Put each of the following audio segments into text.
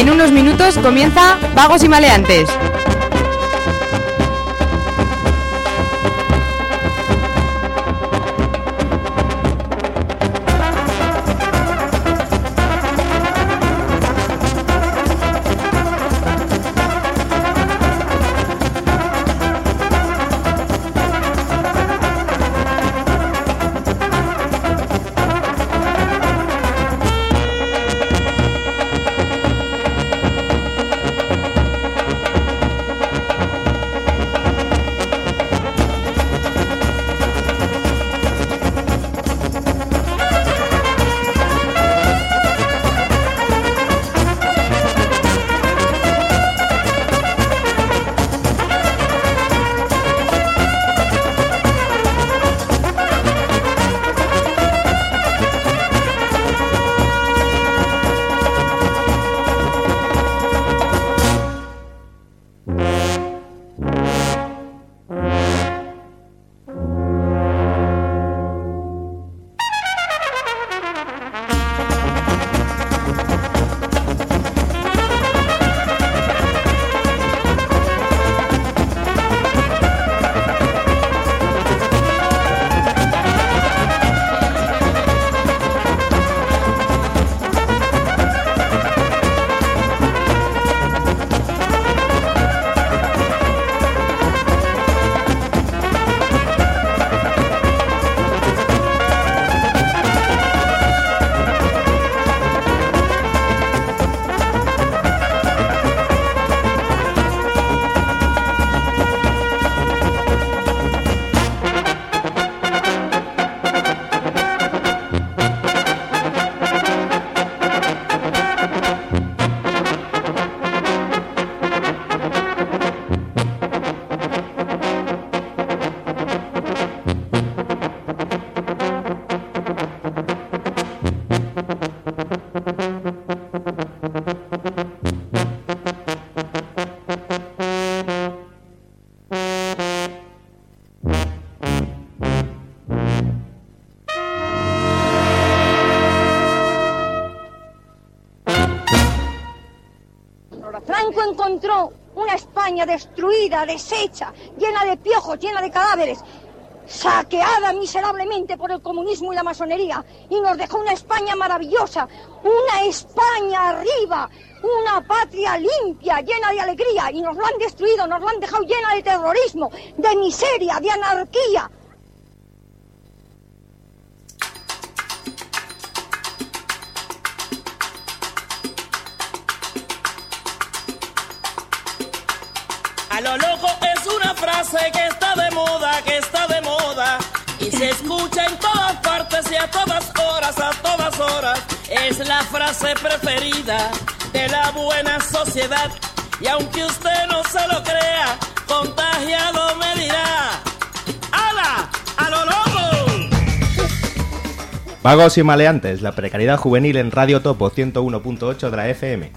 En unos minutos comienza Vagos y Maleantes. Franco encontró una España destruida, deshecha, llena de piojos, llena de cadáveres, saqueada miserablemente por el comunismo y la masonería, y nos dejó una España maravillosa, una España arriba, una patria limpia, llena de alegría, y nos lo han destruido, nos lo han dejado llena de terrorismo, de miseria, de anarquía. A lo loco es una frase que está de moda, y se escucha en todas partes y a todas horas, es la frase preferida de la buena sociedad, y aunque usted no se lo crea, contagiado me dirá, ¡ala! ¡A lo loco! Vagos y Maleantes, la precariedad juvenil en Radio Topo 101.8 de la FM.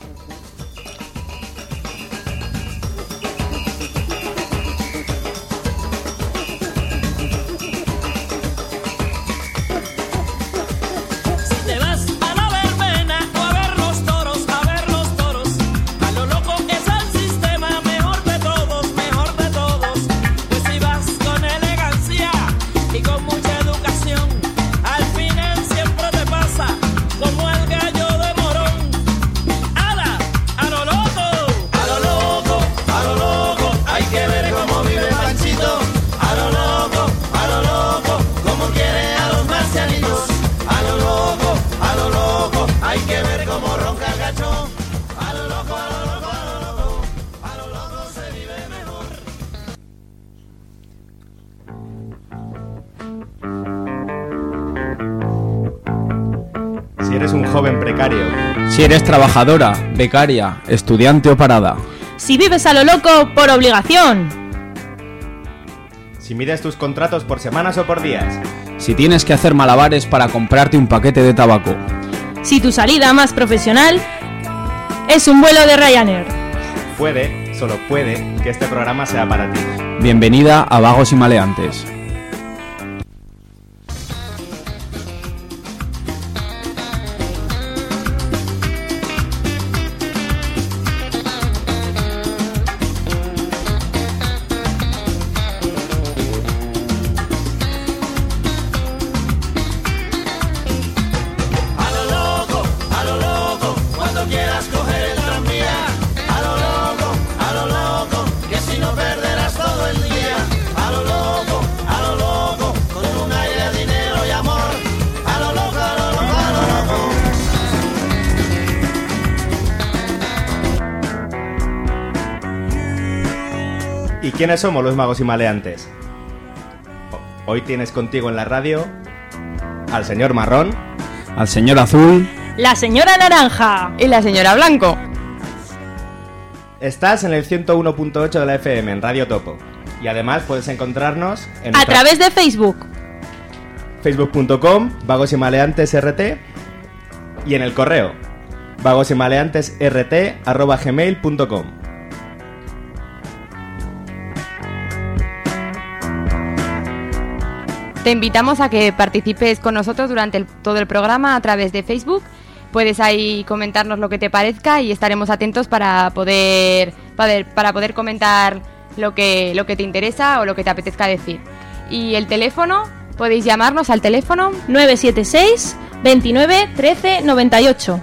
Si eres un joven precario. Si eres trabajadora, becaria, estudiante o parada. Si vives a lo loco por obligación. Si mides tus contratos por semanas o por días. Si tienes que hacer malabares para comprarte un paquete de tabaco. Si tu salida más profesional es un vuelo de Ryanair. Puede, solo puede, que este programa sea para ti. Bienvenida a Vagos y Maleantes. quiénes somos los magos y maleantes? Hoy tienes contigo en la radio al señor Marrón, al señor Azul, la señora Naranja y la señora Blanco. Estás en el 101.8 de la FM en Radio Topo. Y además puedes encontrarnos en a través de Facebook. Facebook.com, vagosimaleantesrt, y en el correo vagosimaleantesrt@gmail.com. Te invitamos a que participes con nosotros durante todo el programa a través de Facebook. Puedes ahí comentarnos lo que te parezca y estaremos atentos para poder comentar lo que te interesa o lo que te apetezca decir. Y el teléfono, podéis llamarnos al teléfono 976 29 13 98.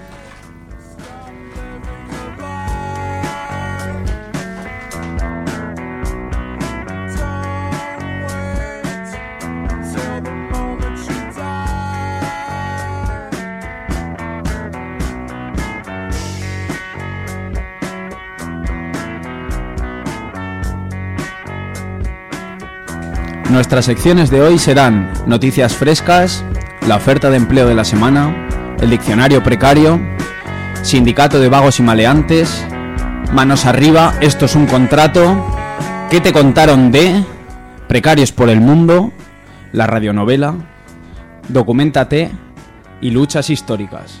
Nuestras secciones de hoy serán noticias frescas, la oferta de empleo de la semana, el diccionario precario, sindicato de vagos y maleantes, manos arriba, esto es un contrato, ¿qué te contaron de? Precarios por el mundo, la radionovela, documéntate y luchas históricas.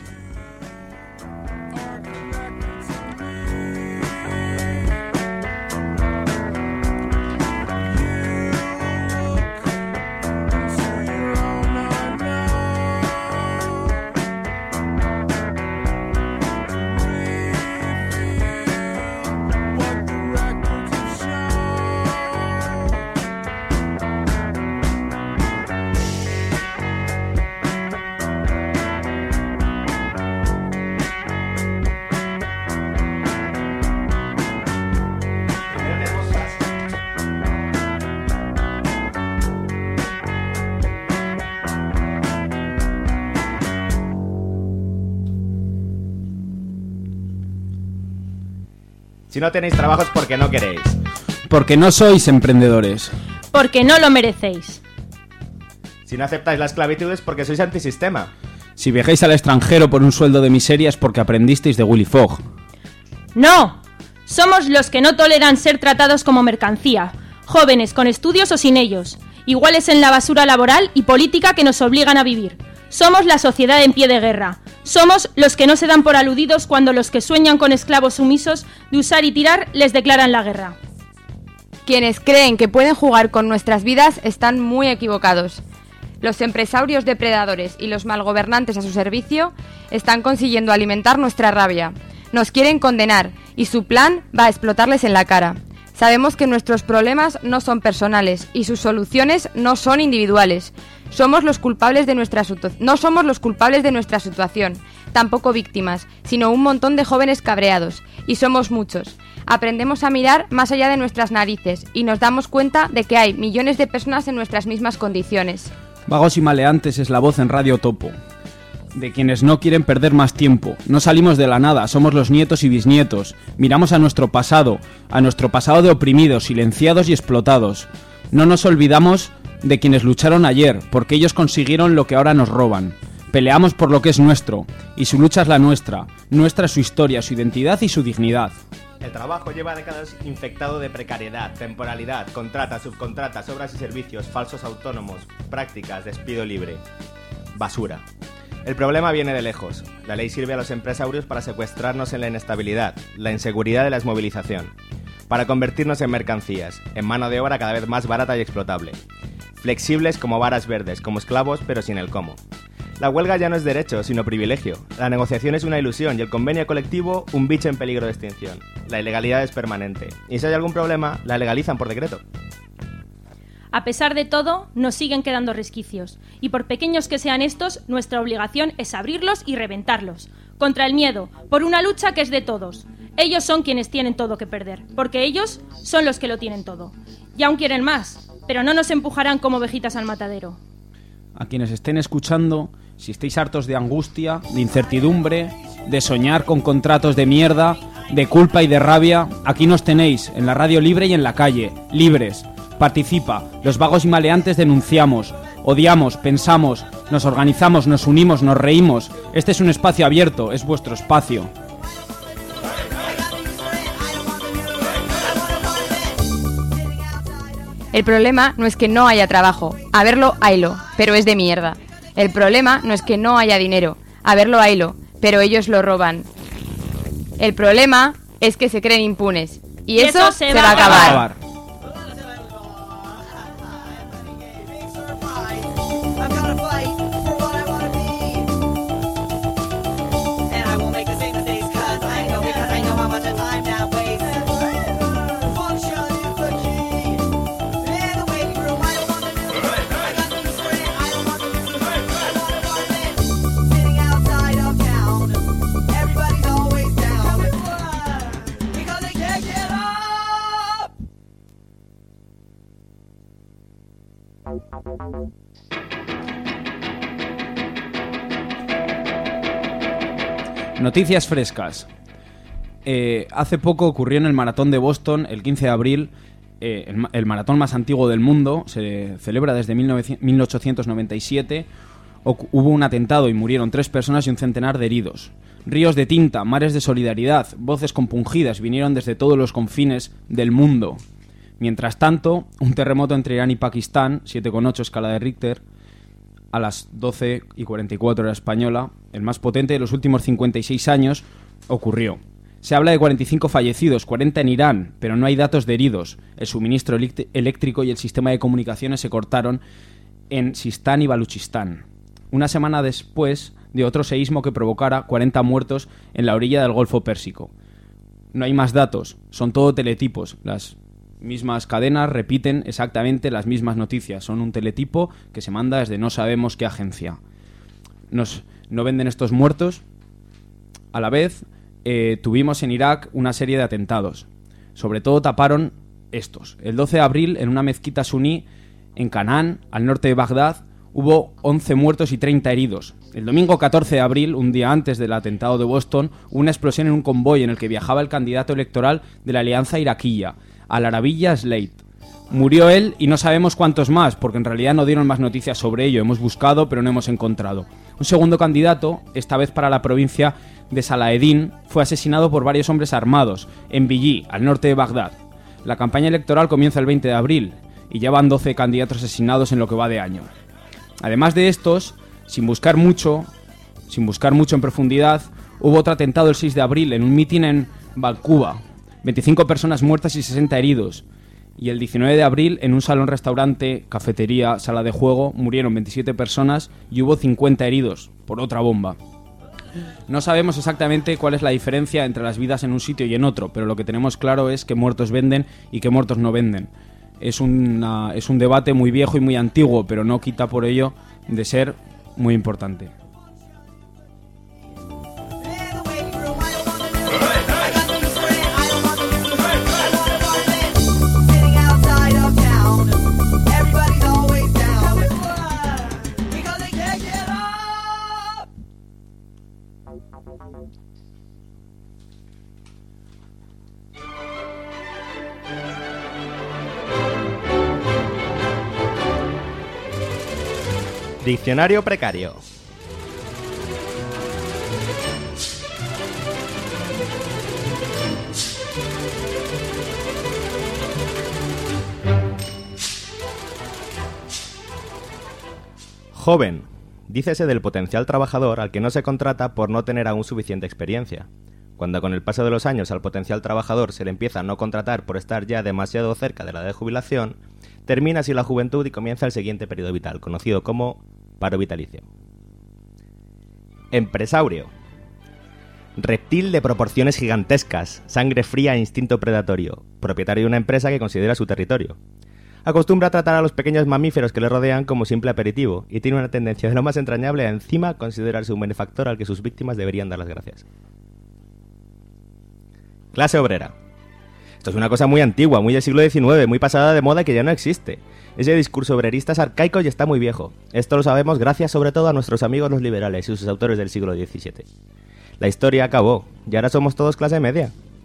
Si no tenéis trabajos, porque no queréis. Porque no sois emprendedores. Porque no lo merecéis. Si no aceptáis la esclavitud, es porque sois antisistema. Si viajáis al extranjero por un sueldo de miseria, es porque aprendisteis de Willy Fogg. ¡No! Somos los que no toleran ser tratados como mercancía, jóvenes con estudios o sin ellos, iguales en la basura laboral y política que nos obligan a vivir. Somos la sociedad en pie de guerra. Somos los que no se dan por aludidos cuando los que sueñan con esclavos sumisos de usar y tirar les declaran la guerra. Quienes creen que pueden jugar con nuestras vidas están muy equivocados. Los empresarios depredadores y los malgobernantes a su servicio están consiguiendo alimentar nuestra rabia. Nos quieren condenar y su plan va a explotarles en la cara. Sabemos que nuestros problemas no son personales y sus soluciones no son individuales. No somos los culpables de nuestra situación, tampoco víctimas, sino un montón de jóvenes cabreados, y somos muchos. Aprendemos a mirar más allá de nuestras narices y nos damos cuenta de que hay millones de personas en nuestras mismas condiciones. Vagos y maleantes es la voz en Radio Topo, de quienes no quieren perder más tiempo. No salimos de la nada, somos los nietos y bisnietos. Miramos a nuestro pasado de oprimidos, silenciados y explotados. No nos olvidamos de quienes lucharon ayer, porque ellos consiguieron lo que ahora nos roban. Peleamos por lo que es nuestro, y su lucha es la nuestra. Nuestra es su historia, su identidad y su dignidad. El trabajo lleva décadas infectado de precariedad, temporalidad, contratas, subcontratas, obras y servicios, falsos autónomos, prácticas, despido libre. Basura. El problema viene de lejos. La ley sirve a los empresarios para secuestrarnos en la inestabilidad, la inseguridad de la desmovilización, para convertirnos en mercancías, en mano de obra cada vez más barata y explotable. Flexibles como varas verdes, como esclavos pero sin el cómo. La huelga ya no es derecho, sino privilegio. La negociación es una ilusión y el convenio colectivo un bicho en peligro de extinción. La ilegalidad es permanente. Y si hay algún problema, la legalizan por decreto. A pesar de todo, nos siguen quedando resquicios. Y por pequeños que sean estos, nuestra obligación es abrirlos y reventarlos. Contra el miedo, por una lucha que es de todos. Ellos son quienes tienen todo que perder, porque ellos son los que lo tienen todo. Y aún quieren más, pero no nos empujarán como ovejitas al matadero. A quienes estén escuchando, si estáis hartos de angustia, de incertidumbre, de soñar con contratos de mierda, de culpa y de rabia, aquí nos tenéis, en la radio libre y en la calle, libres. Participa, los vagos y maleantes denunciamos, odiamos, pensamos, nos organizamos, nos unimos, nos reímos. Este es un espacio abierto, es vuestro espacio. El problema no es que no haya trabajo, a verlo haylo, pero es de mierda. El problema no es que no haya dinero, a verlo haylo, pero ellos lo roban. El problema es que se creen impunes, y eso se va a acabar. Noticias frescas. Hace poco ocurrió en el Maratón de Boston, el 15 de abril, el maratón más antiguo del mundo, se celebra desde 1897, hubo un atentado y murieron 3 personas y un centenar de heridos. Ríos de tinta, mares de solidaridad, voces compungidas vinieron desde todos los confines del mundo. Mientras tanto, un terremoto entre Irán y Pakistán, 7,8 escala de Richter, a las 12:44 hora española, el más potente de los últimos 56 años, ocurrió. Se habla de 45 fallecidos, 40 en Irán, pero no hay datos de heridos. El suministro eléctrico y el sistema de comunicaciones se cortaron en Sistán y Baluchistán. Una semana después de otro seísmo que provocara 40 muertos en la orilla del Golfo Pérsico. No hay más datos, son todo teletipos. Las mismas cadenas repiten exactamente las mismas noticias. Son un teletipo que se manda desde no sabemos qué agencia. No venden estos muertos. A la vez, tuvimos en Irak una serie de atentados. Sobre todo taparon estos. El 12 de abril, en una mezquita suní en Canaán, al norte de Bagdad, hubo 11 muertos y 30 heridos. El domingo 14 de abril, un día antes del atentado de Boston, hubo una explosión en un convoy en el que viajaba el candidato electoral de la Alianza Iraquía, Al-Arabiya Slate. Murió él y no sabemos cuántos más, porque en realidad no dieron más noticias sobre ello. Hemos buscado, pero no hemos encontrado. Un segundo candidato, esta vez para la provincia de Salaedín, fue asesinado por varios hombres armados, en Billi, al norte de Bagdad. La campaña electoral comienza el 20 de abril, y ya van 12 candidatos asesinados en lo que va de año. Además de estos, sin buscar mucho en profundidad, hubo otro atentado el 6 de abril en un mitin en Balcuba. 25 personas muertas y 60 heridos. Y el 19 de abril, en un salón-restaurante, cafetería, sala de juego, murieron 27 personas y hubo 50 heridos por otra bomba. No sabemos exactamente cuál es la diferencia entre las vidas en un sitio y en otro, pero lo que tenemos claro es que muertos venden y que muertos no venden. Es un debate muy viejo y muy antiguo, pero no quita por ello de ser muy importante. Diccionario precario. Joven. Dícese del potencial trabajador al que no se contrata por no tener aún suficiente experiencia. Cuando con el paso de los años al potencial trabajador se le empieza a no contratar por estar ya demasiado cerca de la edad de jubilación, termina así la juventud y comienza el siguiente periodo vital, conocido como paro vitalicio. Empresaurio. Reptil de proporciones gigantescas, sangre fría e instinto predatorio, propietario de una empresa que considera su territorio. Acostumbra a tratar a los pequeños mamíferos que le rodean como simple aperitivo y tiene una tendencia de lo más entrañable a encima considerarse un benefactor al que sus víctimas deberían dar las gracias. Clase obrera. Esto es una cosa muy antigua, muy del siglo XIX, muy pasada de moda y que ya no existe. Ese discurso obrerista es arcaico y está muy viejo. Esto lo sabemos gracias sobre todo a nuestros amigos los liberales y sus autores del siglo XVII. La historia acabó, y ahora somos todos clase media.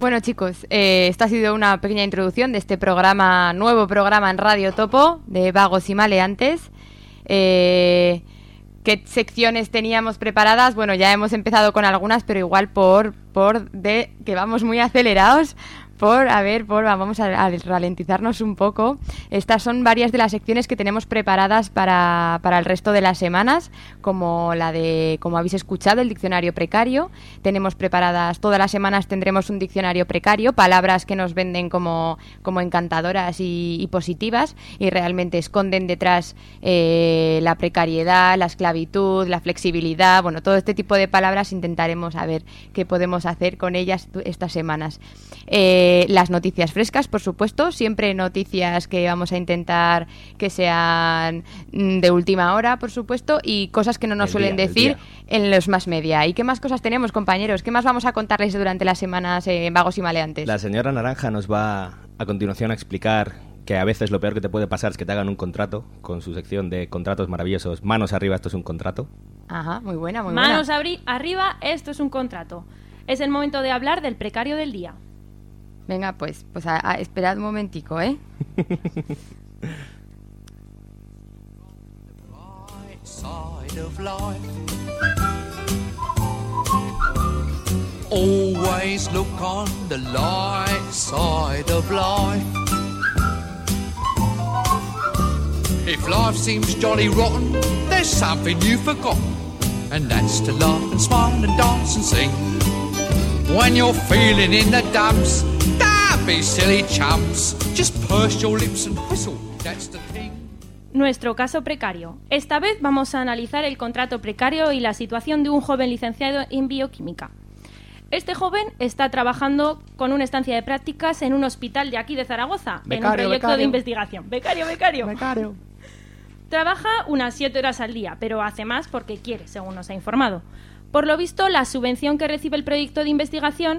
Bueno, chicos, esta ha sido una pequeña introducción de este nuevo programa en Radio Topo de Vagos y Maleantes. ¿Qué secciones teníamos preparadas? Bueno, ya hemos empezado con algunas, pero igual que vamos muy acelerados. Vamos a ralentizarnos un poco. Estas son varias de las secciones que tenemos preparadas para el resto de las semanas, como como habéis escuchado, el diccionario precario. Tenemos preparadas, todas las semanas tendremos un diccionario precario, palabras que nos venden como encantadoras y positivas, y realmente esconden detrás la precariedad, la esclavitud, la flexibilidad. Bueno, todo este tipo de palabras intentaremos saber qué podemos hacer con ellas estas semanas. Las noticias frescas, por supuesto, siempre noticias que vamos a intentar que sean de última hora, por supuesto, y cosas que no nos suelen decir en los más media. ¿Y qué más cosas tenemos, compañeros? ¿Qué más vamos a contarles durante las semanas en Vagos y Maleantes? La señora Naranja nos va a continuación a explicar que a veces lo peor que te puede pasar es que te hagan un contrato, con su sección de contratos maravillosos. Manos arriba, esto es un contrato. Ajá, muy buena, muy Manos buena. arriba, esto es un contrato. Es el momento de hablar del precario del día. Venga, pues esperad un momentico, ¿eh? Always look on the light side of life. If life seems jolly rotten, there's something you've forgotten, and that's to laugh and smile and dance and sing. When you're feeling in the dumps, don't be silly chumps. Just purse your lips and whistle, that's the thing. Nuestro caso precario. Esta vez vamos a analizar el contrato precario y la situación de un joven licenciado en bioquímica. Este joven está trabajando con una estancia de prácticas en un hospital de aquí de Zaragoza, en un proyecto de investigación. Becario. Trabaja unas 7 horas al día, pero hace más porque quiere, según nos ha informado. Por lo visto, la subvención que recibe el proyecto de investigación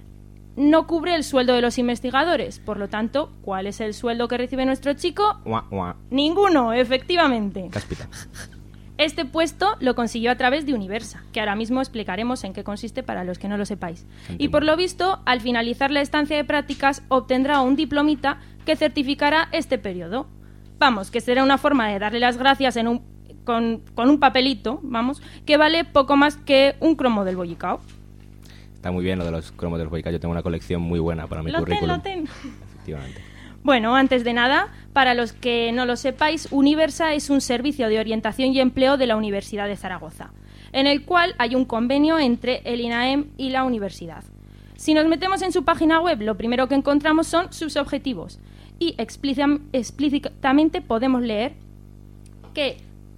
no cubre el sueldo de los investigadores. Por lo tanto, ¿cuál es el sueldo que recibe nuestro chico? Ninguno, efectivamente. Cáspita. Este puesto lo consiguió a través de Universa, que ahora mismo explicaremos en qué consiste para los que no lo sepáis. Y por lo visto, al finalizar la estancia de prácticas, obtendrá un diplomita que certificará este periodo. Vamos, que será una forma de darle las gracias con un papelito, vamos, que vale poco más que un cromo del bollicao. Está muy bien lo de los cromos del bollicao. Yo tengo una colección muy buena para mi currículum. Lo ten. Efectivamente. Bueno, antes de nada, para los que no lo sepáis, Universa es un servicio de orientación y empleo de la Universidad de Zaragoza, en el cual hay un convenio entre el INAEM y la universidad. Si nos metemos en su página web, lo primero que encontramos son sus objetivos, y explícitamente podemos leer que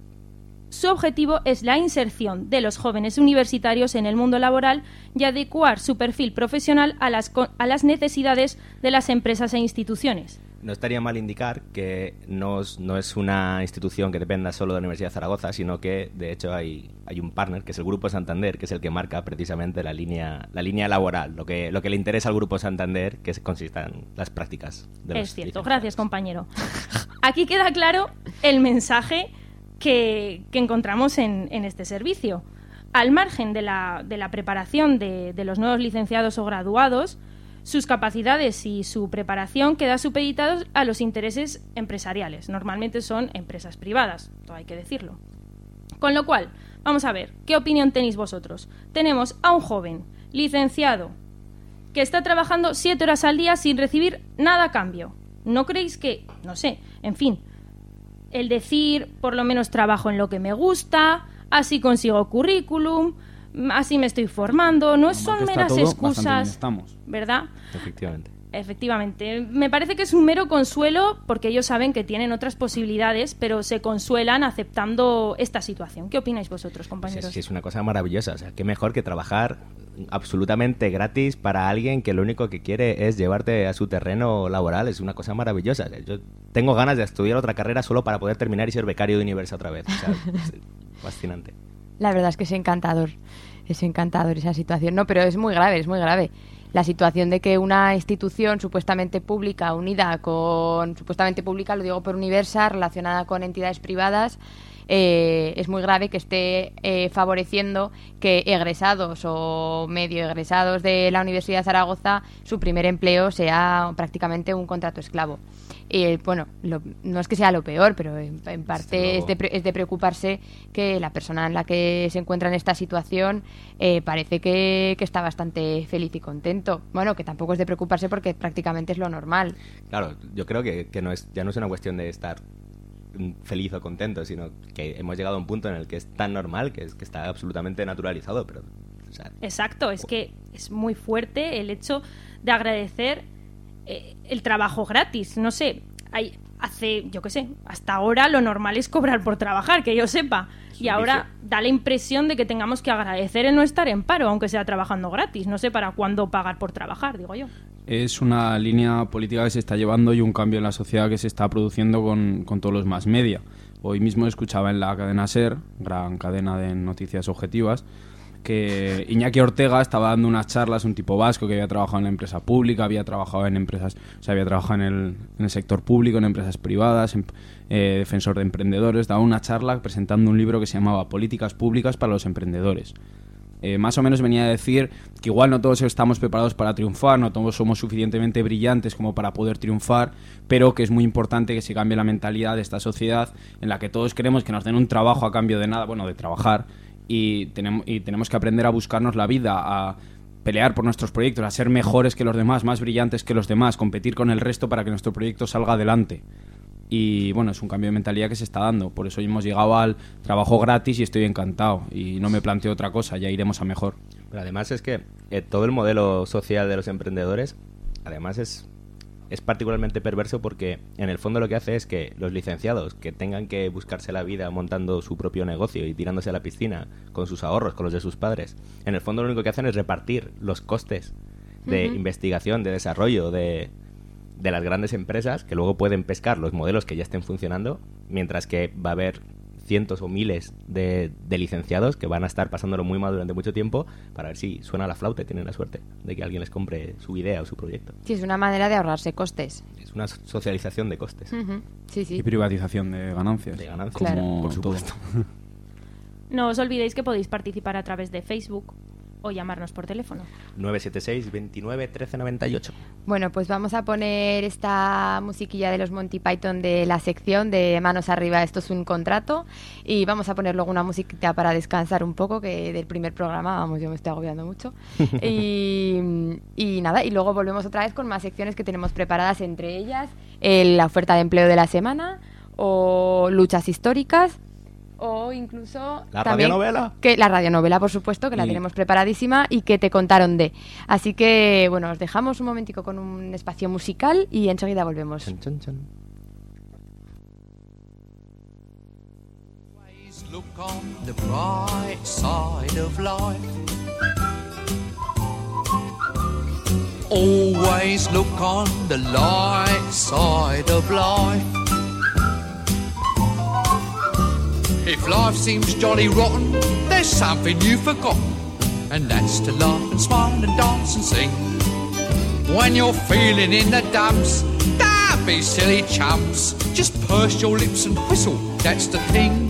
su objetivo es la inserción de los jóvenes universitarios en el mundo laboral y adecuar su perfil profesional a las necesidades de las empresas e instituciones. No estaría mal indicar que no es una institución que dependa solo de la Universidad de Zaragoza, sino que, de hecho, hay un partner, que es el Grupo Santander, que es el que marca precisamente la línea laboral, lo que le interesa al Grupo Santander, que consiste en las prácticas de los Es cierto, licenciados. gracias, compañero. Aquí queda claro el mensaje que encontramos en este servicio. Al margen de la preparación de los nuevos licenciados o graduados, sus capacidades y su preparación quedan supeditados a los intereses empresariales. Normalmente son empresas privadas, todo hay que decirlo. Con lo cual, vamos a ver, ¿qué opinión tenéis vosotros? Tenemos a un joven licenciado que está trabajando 7 horas al día sin recibir nada a cambio. ¿No creéis que, no sé, en fin, el decir, por lo menos trabajo en lo que me gusta, así consigo currículum, así me estoy formando, no son meras excusas, ¿verdad? Efectivamente. Me parece que es un mero consuelo porque ellos saben que tienen otras posibilidades, pero se consuelan aceptando esta situación. ¿Qué opináis vosotros, compañeros? Sí, es una cosa maravillosa. O sea, qué mejor que trabajar absolutamente gratis para alguien que lo único que quiere es llevarte a su terreno laboral. Es una cosa maravillosa. O sea, yo tengo ganas de estudiar otra carrera solo para poder terminar y ser becario de Universa otra vez. O sea, es fascinante. La verdad es que es encantador esa situación. No, pero es muy grave. La situación de que una institución supuestamente pública, unida con... Supuestamente pública, lo digo por Universa, relacionada con entidades privadas, es muy grave que esté favoreciendo que egresados o medio egresados de la Universidad de Zaragoza su primer empleo sea prácticamente un contrato esclavo. Bueno, no es que sea lo peor, pero en parte es de preocuparse que la persona en la que se encuentra en esta situación parece que está bastante feliz y contento. Bueno, que tampoco es de preocuparse porque prácticamente es lo normal. Claro, yo creo que ya no es una cuestión de estar feliz o contento, sino que hemos llegado a un punto en el que es tan normal que está absolutamente naturalizado. Pero, o sea, exacto, es que es muy fuerte el hecho de agradecer el trabajo gratis. No sé, yo qué sé, hasta ahora lo normal es cobrar por trabajar, que yo sepa, y ahora da la impresión de que tengamos que agradecer el no estar en paro, aunque sea trabajando gratis. No sé para cuándo pagar por trabajar, digo yo. Es una línea política que se está llevando y un cambio en la sociedad que se está produciendo con todos los más media. Hoy mismo escuchaba en la cadena SER, gran cadena de noticias objetivas, que Iñaki Ortega estaba dando unas charlas, un tipo vasco que había trabajado en la empresa pública, había trabajado en empresas, o sea, había trabajado en el sector público, en empresas privadas, defensor de emprendedores, daba una charla presentando un libro que se llamaba Políticas Públicas para los Emprendedores. Más o menos venía a decir que igual no todos estamos preparados para triunfar, no todos somos suficientemente brillantes como para poder triunfar, pero que es muy importante que se cambie la mentalidad de esta sociedad en la que todos queremos que nos den un trabajo a cambio de nada, bueno, de trabajar, y tenemos que aprender a buscarnos la vida, a pelear por nuestros proyectos, a ser mejores que los demás, más brillantes que los demás, competir con el resto para que nuestro proyecto salga adelante. Y bueno, es un cambio de mentalidad que se está dando. Por eso hemos llegado al trabajo gratis y estoy encantado. Y no me planteo otra cosa, ya iremos a mejor. Pero además es que todo el modelo social de los emprendedores, además es particularmente perverso porque en el fondo lo que hace es que los licenciados que tengan que buscarse la vida montando su propio negocio y tirándose a la piscina con sus ahorros, con los de sus padres, en el fondo lo único que hacen es repartir los costes de investigación, de desarrollo, de las grandes empresas que luego pueden pescar los modelos que ya estén funcionando, mientras que va a haber cientos o miles de licenciados que van a estar pasándolo muy mal durante mucho tiempo para ver si suena la flauta y tienen la suerte de que alguien les compre su idea o su proyecto. Sí, es una manera de ahorrarse costes. Es una socialización de costes. Sí, sí. Y privatización de ganancias. De ganancias, claro. Como por supuesto. No os olvidéis que podéis participar a través de Facebook o llamarnos por teléfono. 976 29 13 98. Bueno, pues vamos a poner esta musiquilla de los Monty Python de la sección de Manos Arriba, esto es un contrato, y vamos a poner luego una musiquita para descansar un poco, que del primer programa, vamos, yo me estoy agobiando mucho. y nada, y luego volvemos otra vez con más secciones que tenemos preparadas, entre ellas la oferta de empleo de la semana, o luchas históricas, o incluso la también radionovela, la radionovela, por supuesto, que la tenemos preparadísima y que te contaron de. Así que, bueno, os dejamos un momentico con un espacio musical y enseguida volvemos. Chan, chan, chan. Always look on the bright side of life. Always look on the light side of life. If life seems jolly rotten, there's something you've forgotten, and that's to laugh and smile and dance and sing. When you're feeling in the dumps, don't be silly chumps, just purse your lips and whistle, that's the thing.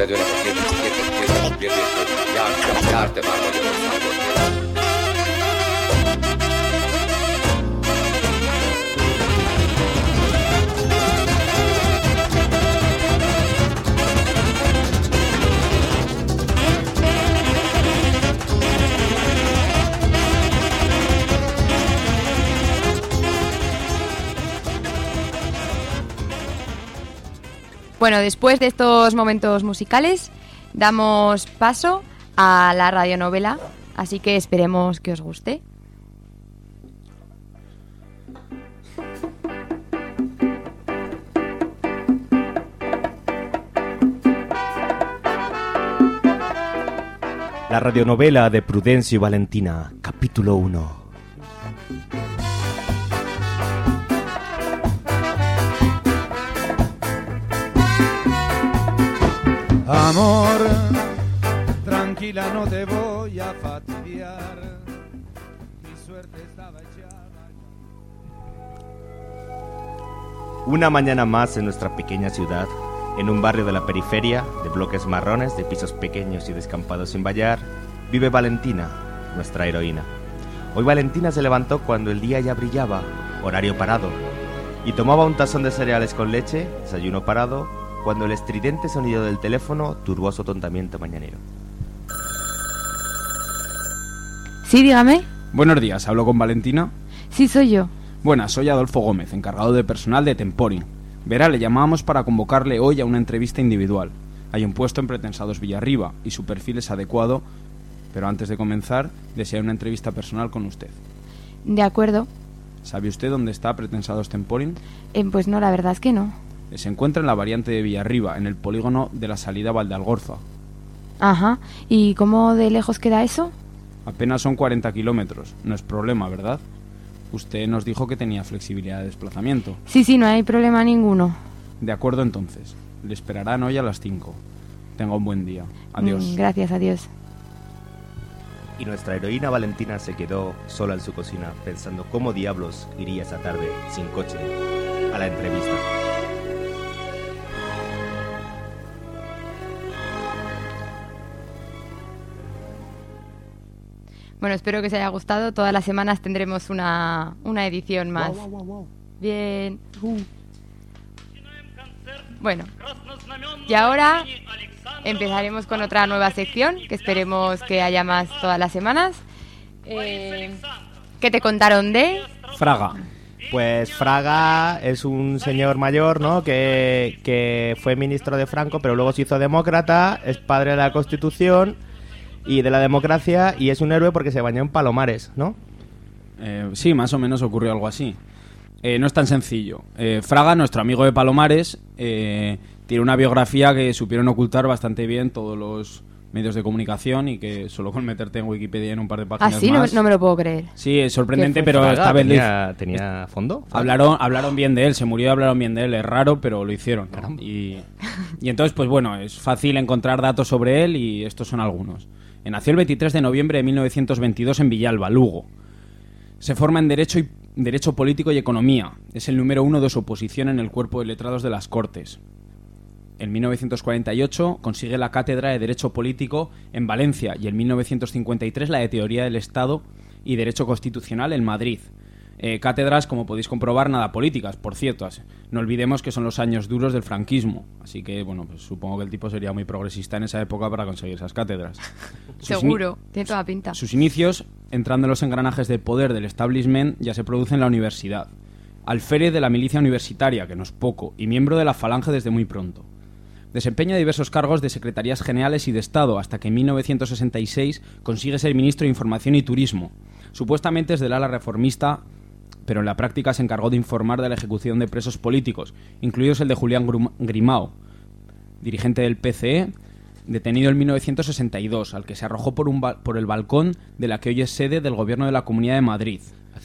duele porque pierde ya te va Bueno, después de estos momentos musicales, damos paso a la radionovela, así que esperemos que os guste. La radionovela de Prudencio y Valentina, capítulo 1. Amor, tranquila, no te voy a fastidiar. Mi suerte estaba echada. Una mañana más en nuestra pequeña ciudad, en un barrio de la periferia, de bloques marrones, de pisos pequeños y descampados sin vallar, vive Valentina, nuestra heroína. Hoy Valentina se levantó cuando el día ya brillaba, horario parado, y tomaba un tazón de cereales con leche, desayuno parado, cuando el estridente sonido del teléfono turbó su atontamiento mañanero. Sí, dígame. Buenos días, ¿hablo con Valentina? Sí, soy yo. Buenas, soy Adolfo Gómez, encargado de personal de Temporin. Verá, le llamábamos para convocarle hoy a una entrevista individual. Hay un puesto en Pretensados Villarriba y su perfil es adecuado, pero antes de comenzar, desea una entrevista personal con usted. De acuerdo. ¿Sabe usted dónde está Pretensados Temporin? Pues no, la verdad es que no. Se encuentra en la variante de Villarriba, en el polígono de la salida Valdealgorza. Ajá. ¿Y cómo de lejos queda eso? Apenas son 40 kilómetros. No es problema, ¿verdad? Usted nos dijo que tenía flexibilidad de desplazamiento. Sí, no hay problema ninguno. De acuerdo, entonces. Le esperarán hoy a las 5. Tenga un buen día. Adiós. Gracias, adiós. Y nuestra heroína Valentina se quedó sola en su cocina, pensando cómo diablos iría esa tarde, sin coche, a la entrevista. Bueno, espero que os haya gustado. Todas las semanas tendremos una edición más. Wow. Bien. Bueno, y ahora empezaremos con otra nueva sección, que esperemos que haya más todas las semanas. ¿Qué te contaron de...? Fraga. Pues Fraga es un señor mayor, ¿no? Que fue ministro de Franco, pero luego se hizo demócrata, es padre de la Constitución y de la democracia, y es un héroe porque se bañó en Palomares, ¿no? Sí, más o menos ocurrió algo así. No es tan sencillo. Fraga, nuestro amigo de Palomares, tiene una biografía que supieron ocultar bastante bien todos los medios de comunicación, y que solo con meterte en Wikipedia en un par de páginas ¿Ah, sí? más... No me lo puedo creer. Sí, es sorprendente, pero Fraga, esta vez... ¿Tenía fondo? Hablaron bien de él, se murió y hablaron bien de él. Es raro, pero lo hicieron, ¿no? Y entonces, pues bueno, es fácil encontrar datos sobre él, y estos son algunos. Nació el 23 de noviembre de 1922 en Villalba, Lugo. Se forma en Derecho Político y Economía. Es el número 1 de su oposición en el Cuerpo de Letrados de las Cortes. En 1948 consigue la cátedra de Derecho Político en Valencia, y en 1953 la de Teoría del Estado y Derecho Constitucional en Madrid. Cátedras, como podéis comprobar, nada políticas, por cierto. No olvidemos que son los años duros del franquismo, así que, bueno, pues supongo que el tipo sería muy progresista en esa época para conseguir esas cátedras. Seguro, tiene toda pinta. Sus inicios, entrando en los engranajes de poder del establishment, ya se producen en la universidad. Alférez de la milicia universitaria, que no es poco, y miembro de la Falange desde muy pronto. Desempeña diversos cargos de secretarías generales y de Estado, hasta que en 1966 consigue ser ministro de Información y Turismo. Supuestamente es del ala reformista, pero en la práctica se encargó de informar de la ejecución de presos políticos, incluidos el de Julián Grimao, dirigente del PCE, detenido en 1962, al que se arrojó por el balcón de la que hoy es sede del Gobierno de la Comunidad de Madrid.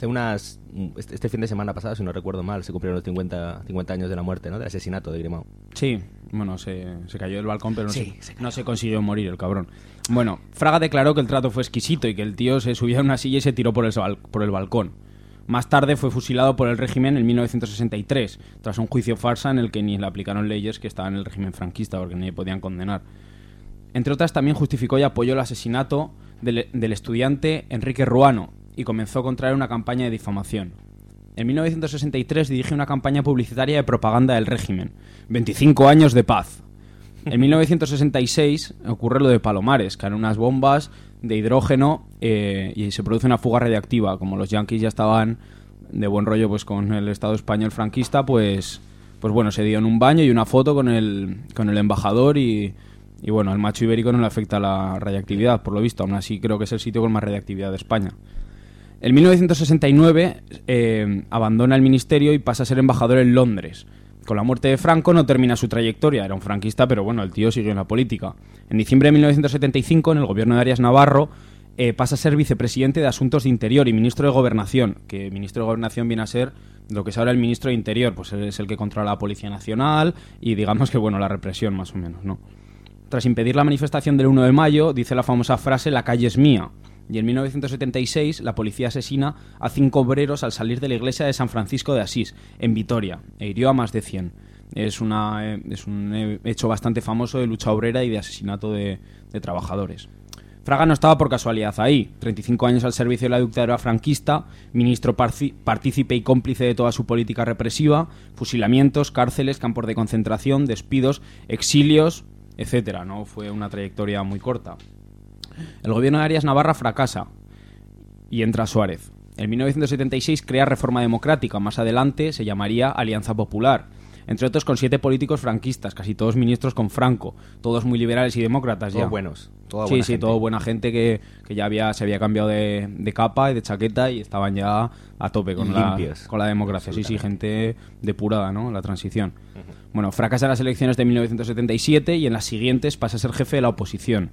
Este fin de semana pasado, si no recuerdo mal, se cumplieron los 50 años de la muerte, ¿no? Del asesinato de Grimao. Sí, bueno, se cayó del balcón, pero no se consiguió morir el cabrón. Bueno, Fraga declaró que el trato fue exquisito y que el tío se subía a una silla y se tiró por el balcón. Más tarde fue fusilado por el régimen en 1963, tras un juicio farsa en el que ni le aplicaron leyes que estaban en el régimen franquista, porque ni le podían condenar. Entre otras, también justificó y apoyó el asesinato del estudiante Enrique Ruano y comenzó a contraer una campaña de difamación. En 1963 dirige una campaña publicitaria de propaganda del régimen. 25 años de paz. En 1966 ocurre lo de Palomares, caen unas bombas de hidrógeno y se produce una fuga radiactiva. Como los yanquis ya estaban de buen rollo pues con el Estado español franquista, pues bueno, se dio en un baño y una foto con el embajador y bueno, al macho ibérico no le afecta la radiactividad, por lo visto. Aún así creo que es el sitio con más radiactividad de España. En 1969 abandona el ministerio y pasa a ser embajador en Londres. Con la muerte de Franco no termina su trayectoria, era un franquista, pero bueno, el tío siguió en la política. En diciembre de 1975, en el gobierno de Arias Navarro, pasa a ser vicepresidente de Asuntos de Interior y ministro de Gobernación, que ministro de Gobernación viene a ser lo que es ahora el ministro de Interior, pues es el que controla la Policía Nacional y digamos que, bueno, la represión más o menos, ¿no? Tras impedir la manifestación del 1 de mayo, dice la famosa frase «La calle es mía». Y en 1976 la policía asesina a 5 obreros al salir de la iglesia de San Francisco de Asís, en Vitoria, e hirió a más de 100. Es un hecho bastante famoso de lucha obrera y de asesinato de trabajadores. Fraga no estaba por casualidad ahí. 35 años al servicio de la dictadura franquista, ministro partícipe y cómplice de toda su política represiva, fusilamientos, cárceles, campos de concentración, despidos, exilios, etcétera. No fue una trayectoria muy corta. El gobierno de Arias Navarra fracasa y entra Suárez. En 1976 crea Reforma Democrática, más adelante se llamaría Alianza Popular, entre otros con 7 políticos franquistas, casi todos ministros con Franco, todos muy liberales y demócratas. Todos ya. Buenos. Sí, todo buena gente que ya se había cambiado de capa y de chaqueta y estaban ya a tope con la democracia. Sí, gente depurada, ¿no? La transición. Bueno, fracasa en las elecciones de 1977 y en las siguientes pasa a ser jefe de la oposición.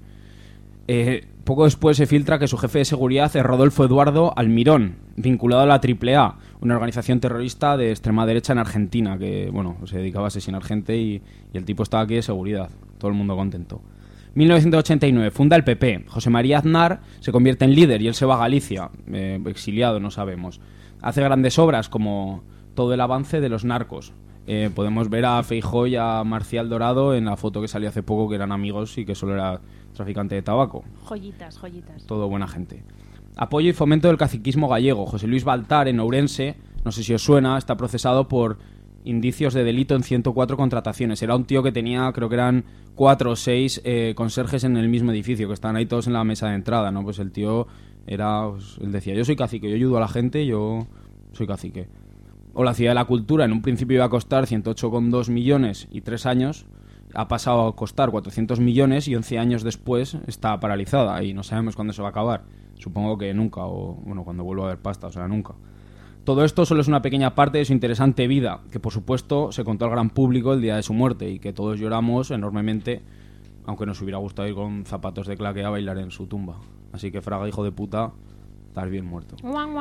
Poco después se filtra que su jefe de seguridad es Rodolfo Eduardo Almirón, vinculado a la AAA, una organización terrorista de extrema derecha en Argentina, que bueno, se dedicaba a asesinar gente y el tipo estaba aquí de seguridad. Todo el mundo contento. 1989, funda el PP. José María Aznar se convierte en líder y él se va a Galicia, exiliado, no sabemos. Hace grandes obras como todo el avance de los narcos. Podemos ver a Feijóo y a Marcial Dorado en la foto que salió hace poco, que eran amigos y que solo era traficante de tabaco. Joyitas. Todo buena gente. Apoyo y fomento del caciquismo gallego. José Luis Baltar, en Ourense, no sé si os suena, está procesado por indicios de delito en 104 contrataciones. Era un tío que tenía, creo que eran 4 o 6 conserjes en el mismo edificio, que estaban ahí todos en la mesa de entrada, ¿no? Pues el tío era, pues, él decía, yo soy cacique, yo ayudo a la gente, yo soy cacique. O la Ciudad de la Cultura, en un principio iba a costar 108,2 millones y 3 años, ha pasado a costar 400 millones y 11 años después está paralizada y no sabemos cuándo se va a acabar. Supongo que nunca, o bueno, cuando vuelva a haber pasta, o sea, nunca. Todo esto solo es una pequeña parte de su interesante vida, que por supuesto se contó al gran público el día de su muerte y que todos lloramos enormemente, aunque nos hubiera gustado ir con zapatos de claqué a bailar en su tumba. Así que Fraga, hijo de puta, estás bien muerto.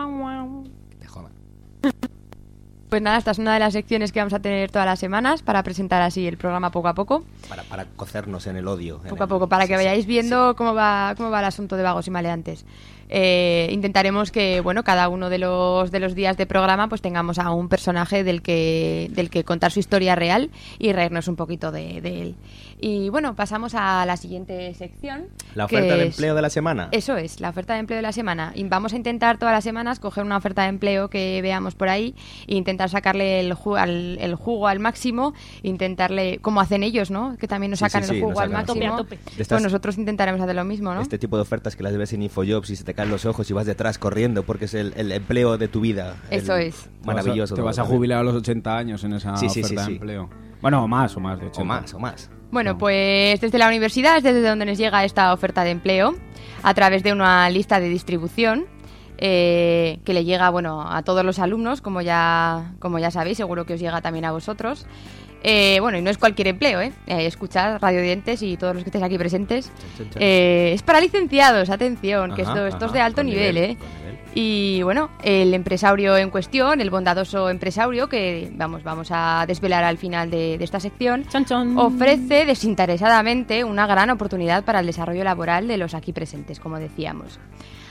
Te jodan. Pues nada, esta es una de las secciones que vamos a tener todas las semanas para presentar así el programa poco a poco. Para cocernos en el odio. Poco a poco, para que vayáis viendo cómo va el asunto de Vagos y Maleantes. Intentaremos que, bueno, cada uno de los días de programa pues tengamos a un personaje del que contar su historia real y reírnos un poquito de él. Y bueno, pasamos a la siguiente sección. ¿La oferta de empleo de la semana? Eso es, la oferta de empleo de la semana. Y vamos a intentar todas las semanas coger una oferta de empleo que veamos por ahí e intentar sacarle el jugo al máximo, intentarle, como hacen ellos, ¿no? Que también nos sacan el jugo al máximo. A tope. Pues nosotros intentaremos hacer lo mismo, ¿no? Este tipo de ofertas que las ves en Infojobs y se te caen los ojos y vas detrás corriendo porque es el empleo de tu vida. Eso es. Maravilloso. Te vas a jubilar a los 80 años en esa oferta de empleo. Bueno, o más de 80. O más. Bueno, pues desde la universidad es desde donde nos llega esta oferta de empleo, a través de una lista de distribución que le llega, bueno, a todos los alumnos, como ya sabéis, seguro que os llega también a vosotros. Bueno, y no es cualquier empleo, escuchad, radiodientes y todos los que estéis aquí presentes. Es para licenciados, atención, que esto es de alto nivel. Y bueno, el empresario en cuestión, el bondadoso empresario que vamos a desvelar al final de esta sección, chon, chon, ofrece desinteresadamente una gran oportunidad para el desarrollo laboral de los aquí presentes, como decíamos.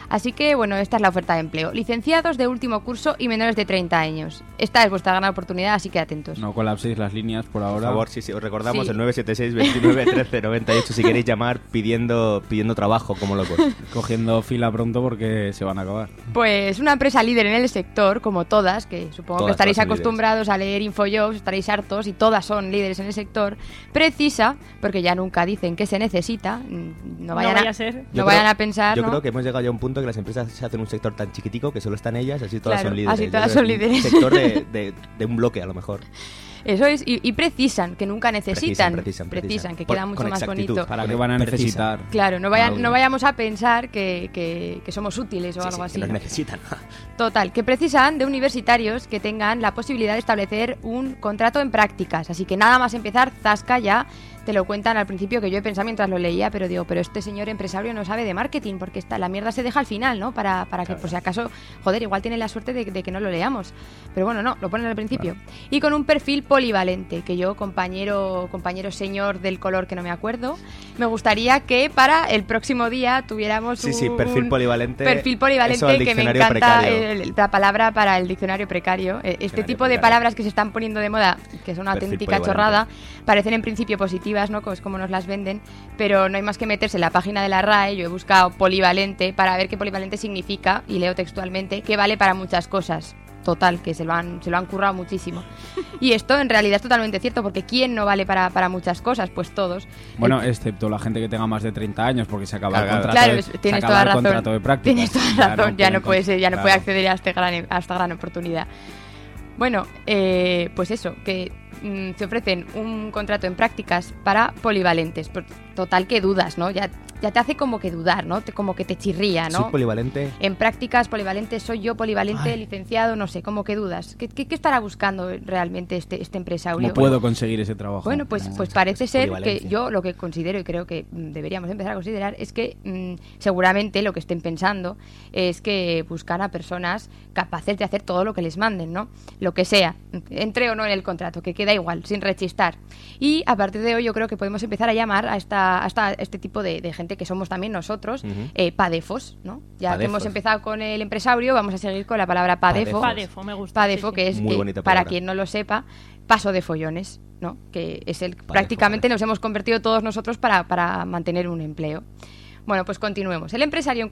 Así que, bueno, esta es la oferta de empleo. Licenciados de último curso y menores de 30 años. Esta es vuestra gran oportunidad, así que atentos. No colapséis las líneas por ahora. Por favor, sí, os recordamos Sí. el 976 29 13 98 si queréis llamar pidiendo trabajo como locos. Cogiendo fila pronto porque se van a acabar. Pues una empresa líder en el sector, como todas, que supongo Todas, que estaréis todas son acostumbrados a leer Infojobs, estaréis hartos y todas son líderes en el sector, precisa, porque ya nunca dicen que se necesita, no vayan, vaya a ser. no vayan a pensar, Yo ¿no? creo que hemos llegado ya a un punto que las empresas se hacen un sector tan chiquitico que solo están ellas, así todas Claro, son líderes. así todas Yo son creo que líderes. Un sector de un bloque, a lo mejor. Eso es, y precisan, que nunca necesitan, Precisan, que Por- queda mucho con más exactitud. bonito. ¿Para qué van a necesitar? Claro, no Algo. vayamos a pensar que somos útiles o algo así. Que nos ¿no? necesitan. Total, que precisan de universitarios que tengan la posibilidad de establecer un contrato en prácticas. Así que nada más empezar, zasca, ya te lo cuentan al principio, que yo he pensado mientras lo leía, pero digo, pero este señor empresario no sabe de marketing, porque la mierda se deja al final, ¿no? Para que por si acaso, joder, igual tiene la suerte de que no lo leamos. Pero bueno, no, lo ponen al principio. Y con un perfil polivalente, que yo, compañero señor del color que no me acuerdo, me gustaría que para el próximo día tuviéramos Sí, perfil polivalente. perfil polivalente, Eso al que me diccionario encanta precario. la palabra para el diccionario precario. Este Diccionario tipo de precario. palabras que se están poniendo de moda, que son una Perfil auténtica polivalente. chorrada, parecen en principio positivas, ¿no? Es como nos las venden, pero no hay más que meterse en la página de la RAE. Yo he buscado polivalente para ver qué polivalente significa, y leo textualmente que vale para muchas cosas. Total, que se lo han currado muchísimo. Y esto en realidad es totalmente cierto, porque ¿quién no vale para muchas cosas? Pues todos. Bueno, excepto la gente que tenga más de 30 años, porque se acaba el Claro, contrato, Claro, de, tienes se toda acaba el razón. contrato de prácticas. Tienes toda razón, ya no puede ser, ya no puede Claro. acceder a esta gran oportunidad. Bueno, pues eso, que se ofrecen un contrato en prácticas para polivalentes. Pues, total, que dudas, ¿no? Ya te hace como que dudar, ¿no? Como que te chirría, ¿no? Soy polivalente. En prácticas polivalentes, soy yo polivalente, Ay. licenciado, no sé, como que dudas. ¿Qué estará buscando realmente este empresario? ¿Cómo puedo conseguir ese trabajo? Bueno, pues Como- parece ser que polivalencia. yo lo que considero, y creo que deberíamos empezar a considerar, es que seguramente lo que estén pensando es que buscan a personas capaces de hacer todo lo que les manden, ¿no? Lo que sea, entre o no en el contrato, que queda igual, sin rechistar. Y a partir de hoy yo creo que podemos empezar a llamar a este tipo de gente que somos también nosotros, padefos, ¿no? Ya que Padefos. hemos empezado con el empresario, vamos a seguir con la palabra padefo. Padefo, me gusta. Padefo, sí, que sí. es, Muy bonita para palabra. quien no lo sepa, paso de follones, ¿no? Que es prácticamente nos hemos convertido todos nosotros para mantener un empleo. Bueno, pues continuemos. El empresario,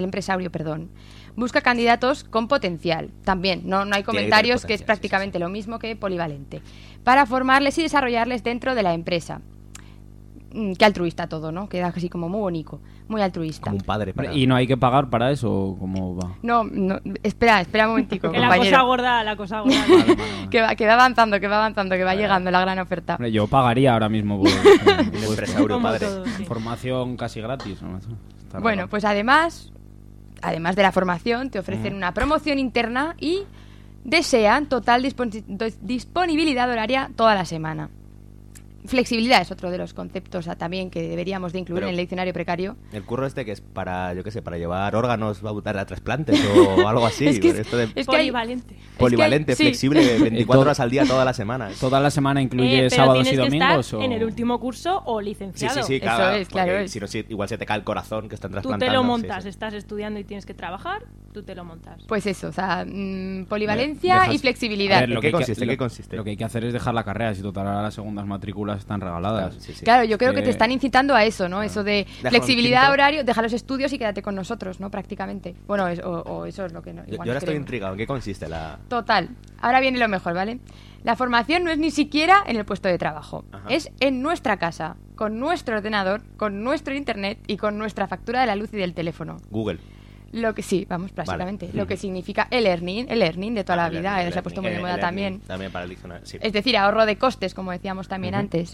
busca candidatos con potencial. También, no hay comentarios, que es potencial, prácticamente lo mismo que polivalente. Para formarles y desarrollarles dentro de la empresa. Qué altruista todo, ¿no? Queda así como muy bonito, muy altruista. Como un padre. Para... ¿Y no hay que pagar para eso o cómo va? No, espera un momentico, Que la compañero. cosa gorda. Que va avanzando, que va llegando la gran oferta. Hombre, yo pagaría ahora mismo por Un empresario Como padre. todo, sí. formación casi gratis. ¿no? Está Bueno, raro. pues además de la formación, te ofrecen una promoción interna y desean total disponibilidad horaria toda la semana. Flexibilidad es otro de los conceptos también que deberíamos de incluir Pero- en el diccionario precario. El curro este que es para, yo qué sé, para llevar órganos a trasplantes o algo así. Es que Esto de es que hay- Polivalente. polivalente, sí. flexible, 24 Todo- horas al día, toda la semana. ¿Toda la semana incluye Pero sábados y tienes que domingos? estar o... en el último curso o Sí, licenciado. sí, Eso claro. es, claro porque es. Si no, igual se te cae el corazón que están Tú trasplantando. te lo sí, montas, sí. estás estudiando y tienes que trabajar, tú te lo montas. Pues eso, o sea, polivalencia Dejas- y flexibilidad. A ver, ¿En lo qué que hay que- consiste? ¿En lo- qué consiste? Lo que hay que hacer es dejar la carrera, si total ahora las segundas matrículas están regaladas. Claro, sí, sí. Claro, yo creo que Que- te están incitando a eso, ¿no? Eso de Déjalo en flexibilidad quinto. horario, deja los estudios y quédate con nosotros, ¿no? Prácticamente. Bueno, o eso es lo que no. Yo igual ahora nos estoy queremos. intrigado. ¿En qué consiste la...? Total. Ahora viene lo mejor, ¿vale? La formación no es ni siquiera en el puesto de trabajo. Ajá. Es en nuestra casa, con nuestro ordenador, con nuestro internet y con nuestra factura de la luz y del teléfono. Google. Lo que sí, vamos, básicamente. Vale. Lo que significa el earning de toda la El vida. learning, Se ha puesto muy de el moda learning, también. También para el diccionario, sí. Es decir, ahorro de costes, como decíamos también Ujú. antes.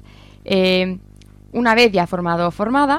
Una vez ya formado o formada,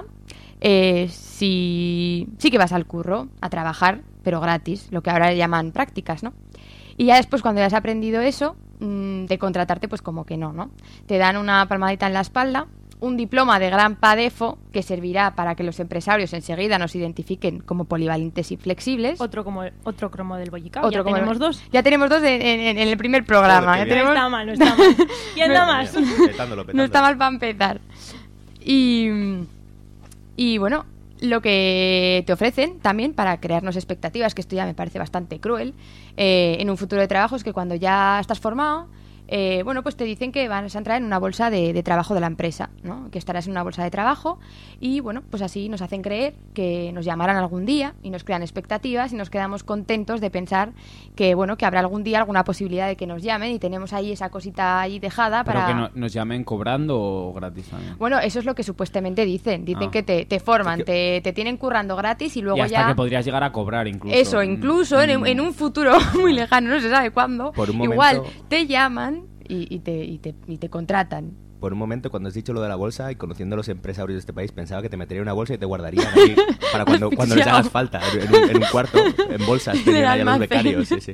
sí que vas al curro a trabajar, pero gratis, lo que ahora llaman prácticas, ¿no? Y ya después, cuando ya has aprendido eso, de contratarte, pues como que no. Te dan una palmadita en la espalda, un diploma de gran padefo que servirá para que los empresarios enseguida nos identifiquen como polivalentes y flexibles. Otro cromo del bollicao. Otro Ya como- tenemos dos. Ya tenemos dos en el primer programa. Joder, qué Ya bien. No tenemos- está mal, no está mal. ¿Quién da más? Petándolo. No está mal para empezar. Y bueno, lo que te ofrecen también para crearnos expectativas, que esto ya me parece bastante cruel, en un futuro de trabajo, es que cuando ya estás formado, bueno, pues te dicen que vas a entrar en una bolsa de trabajo de la empresa, ¿no? Que estarás en una bolsa de trabajo y, bueno, pues así nos hacen creer que nos llamarán algún día y nos crean expectativas y nos quedamos contentos de pensar que, bueno, que habrá algún día alguna posibilidad de que nos llamen y tenemos ahí esa cosita ahí dejada ¿Pero para... que nos llamen cobrando o gratis también? Bueno, eso es lo que supuestamente dicen. Dicen que te forman, te tienen currando gratis y luego y hasta ya... que podrías llegar a cobrar incluso. Eso, incluso en un futuro muy lejano, no se sabe cuándo, Por un momento... igual te llaman y te contratan. Por un momento, cuando has dicho lo de la bolsa y conociendo a los empresarios de este país, pensaba que te metería una bolsa y te guardarían ahí para cuando les hagas falta. En un cuarto, en bolsas, tenían ahí a los becarios. Sí, sí.